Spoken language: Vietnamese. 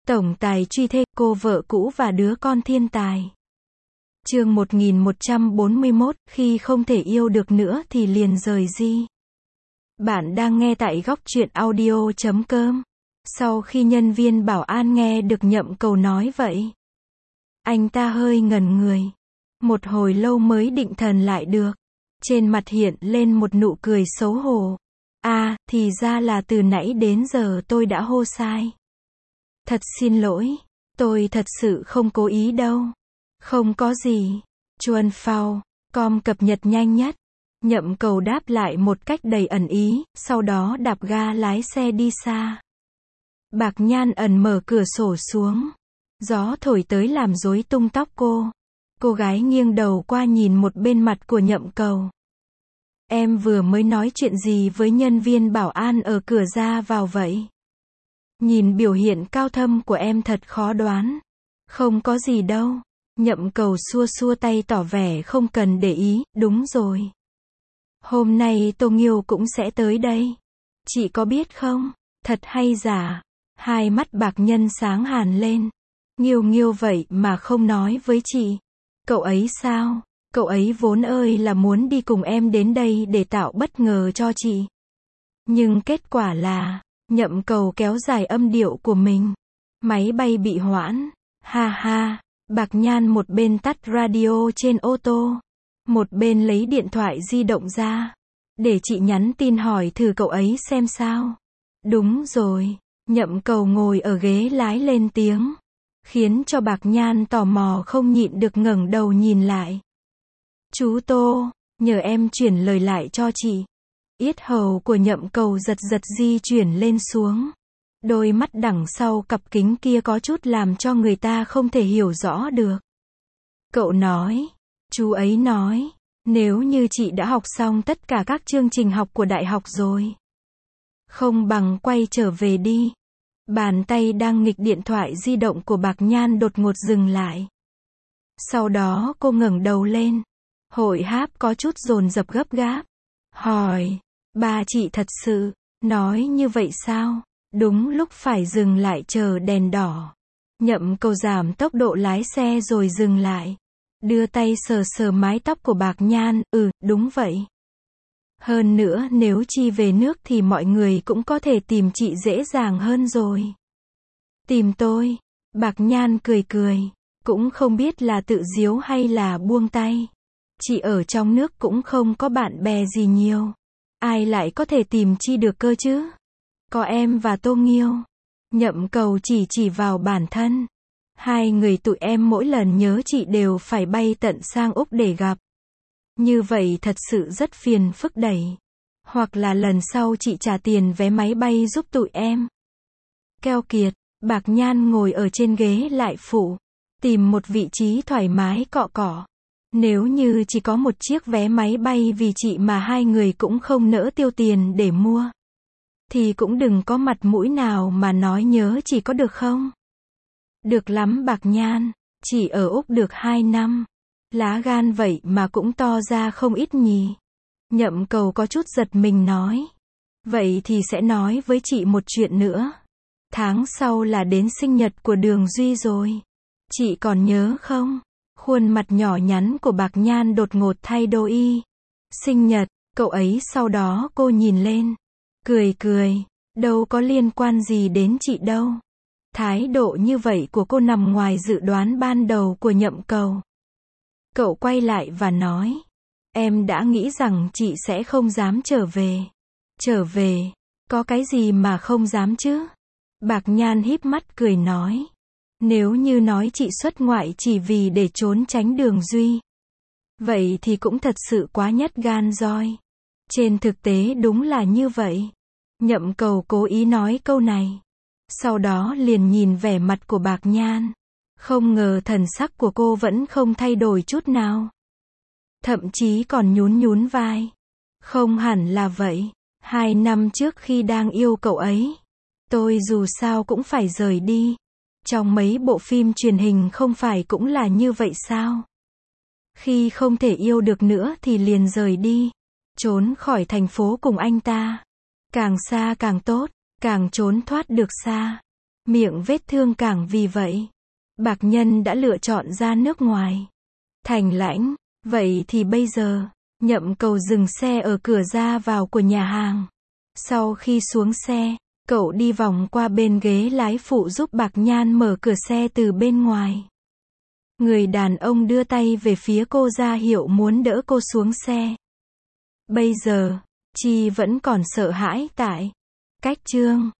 Tổng tài truy thê, cô vợ cũ và đứa con thiên tài. Chương 1141, khi không thể yêu được nữa thì liền rời đi. Bạn đang nghe tại góc truyện audio.com. Sau khi nhân viên bảo an nghe được Nhậm Cầu nói vậy, anh ta hơi ngẩn người. Một hồi lâu mới định thần lại được. Trên mặt hiện lên một nụ cười xấu hổ. Thì ra là từ nãy đến giờ tôi đã hô sai. Thật xin lỗi, tôi thật sự không cố ý đâu. Không có gì. Chuan Phao, com cập nhật nhanh nhất. Nhậm Cầu đáp lại một cách đầy ẩn ý, sau đó đạp ga lái xe đi xa. Bạc Nhan ẩn mở cửa sổ xuống. Gió thổi tới làm rối tung tóc cô. Cô gái nghiêng đầu qua nhìn một bên mặt của Nhậm Cầu. Em vừa mới nói chuyện gì với nhân viên bảo an ở cửa ra vào vậy? Nhìn biểu hiện cao thâm của em thật khó đoán. Không có gì đâu. Nhậm Cầu xua xua tay tỏ vẻ không cần để ý, đúng rồi. Hôm nay Tô Nghiêu cũng sẽ tới đây. Chị có biết không? Thật hay giả? Hai mắt Bạc Nhân sáng hàn lên. Nghiêu vậy mà không nói với chị. Cậu ấy sao? Cậu ấy vốn ơi là muốn đi cùng em đến đây để tạo bất ngờ cho chị. Nhưng kết quả là, Nhậm Cầu kéo dài âm điệu của mình. Máy bay bị hoãn. Ha ha. Bạc Nhan một bên tắt radio trên ô tô, một bên lấy điện thoại di động ra. Để chị nhắn tin hỏi thử cậu ấy xem sao. Đúng rồi. Nhậm Cầu ngồi ở ghế lái lên tiếng, khiến cho Bạc Nhan tò mò không nhịn được ngẩng đầu nhìn lại. Chú Tô, nhờ em chuyển lời lại cho chị. Yết hầu của Nhậm Cầu giật di chuyển lên xuống. Đôi mắt đằng sau cặp kính kia có chút làm cho người ta không thể hiểu rõ được. Cậu nói, chú ấy nói, nếu như chị đã học xong tất cả các chương trình học của đại học rồi, không bằng quay trở về đi. Bàn tay đang nghịch điện thoại di động của Bạc Nhan đột ngột dừng lại. Sau đó cô ngẩng đầu lên. Hội háp có chút dồn dập gấp gáp. Hỏi, ba chị thật sự nói như vậy sao? Đúng lúc phải dừng lại chờ đèn đỏ. Nhậm Cầu giảm tốc độ lái xe rồi dừng lại. Đưa tay sờ mái tóc của Bạc Nhan, đúng vậy. Hơn nữa nếu chi về nước thì mọi người cũng có thể tìm chị dễ dàng hơn rồi. Tìm tôi? Bạc Nhan cười. Cũng không biết là tự diếu hay là buông tay. Chị ở trong nước cũng không có bạn bè gì nhiều. Ai lại có thể tìm chi được cơ chứ? Có em và Tô Nghiêu. Nhậm Cầu chỉ vào bản thân. Hai người tụi em mỗi lần nhớ chị đều phải bay tận sang Úc để gặp. Như vậy thật sự rất phiền phức đẩy. Hoặc là lần sau chị trả tiền vé máy bay giúp tụi em. Keo kiệt. Bạc Nhan ngồi ở trên ghế lại phụ. Tìm một vị trí thoải mái cọ. Nếu như chỉ có một chiếc vé máy bay vì chị mà hai người cũng không nỡ tiêu tiền để mua, thì cũng đừng có mặt mũi nào mà nói nhớ chỉ có được không? Được lắm Bạc Nhan, chỉ ở Úc được 2 năm. Lá gan vậy mà cũng to ra không ít nhỉ. Nhậm Cầu có chút giật mình nói. Vậy thì sẽ nói với chị một chuyện nữa. Tháng sau là đến sinh nhật của Đường Duy rồi. Chị còn nhớ không? Khuôn mặt nhỏ nhắn của Bạc Nhan đột ngột thay đổi. Sinh nhật, cậu ấy sau đó cô nhìn lên. Cười. Đâu có liên quan gì đến chị đâu. Thái độ như vậy của cô nằm ngoài dự đoán ban đầu của Nhậm Cầu. Cậu quay lại và nói. Em đã nghĩ rằng chị sẽ không dám trở về. Trở về? Có cái gì mà không dám chứ? Bạc Nhan híp mắt cười nói. Nếu như nói chị xuất ngoại chỉ vì để trốn tránh Đường Duy, vậy thì cũng thật sự quá nhất gan roi. Trên thực tế đúng là như vậy. Nhậm Cầu cố ý nói câu này. Sau đó liền nhìn vẻ mặt của Bạc Nhan. Không ngờ thần sắc của cô vẫn không thay đổi chút nào. Thậm chí còn nhún vai. Không hẳn là vậy. 2 năm trước khi đang yêu cậu ấy, tôi dù sao cũng phải rời đi. Trong mấy bộ phim truyền hình không phải cũng là như vậy sao? Khi không thể yêu được nữa thì liền rời đi. Trốn khỏi thành phố cùng anh ta. Càng xa càng tốt, càng trốn thoát được xa. Miệng vết thương càng vì vậy. Bạc Nhân đã lựa chọn ra nước ngoài. Thành Lãnh, vậy thì bây giờ, Nhậm Cầu dừng xe ở cửa ra vào của nhà hàng. Sau khi xuống xe, cậu đi vòng qua bên ghế lái phụ giúp Bạc Nhan mở cửa xe từ bên ngoài. Người đàn ông đưa tay về phía cô ra hiệu muốn đỡ cô xuống xe. Bây giờ, Chi vẫn còn sợ hãi tại cách Trương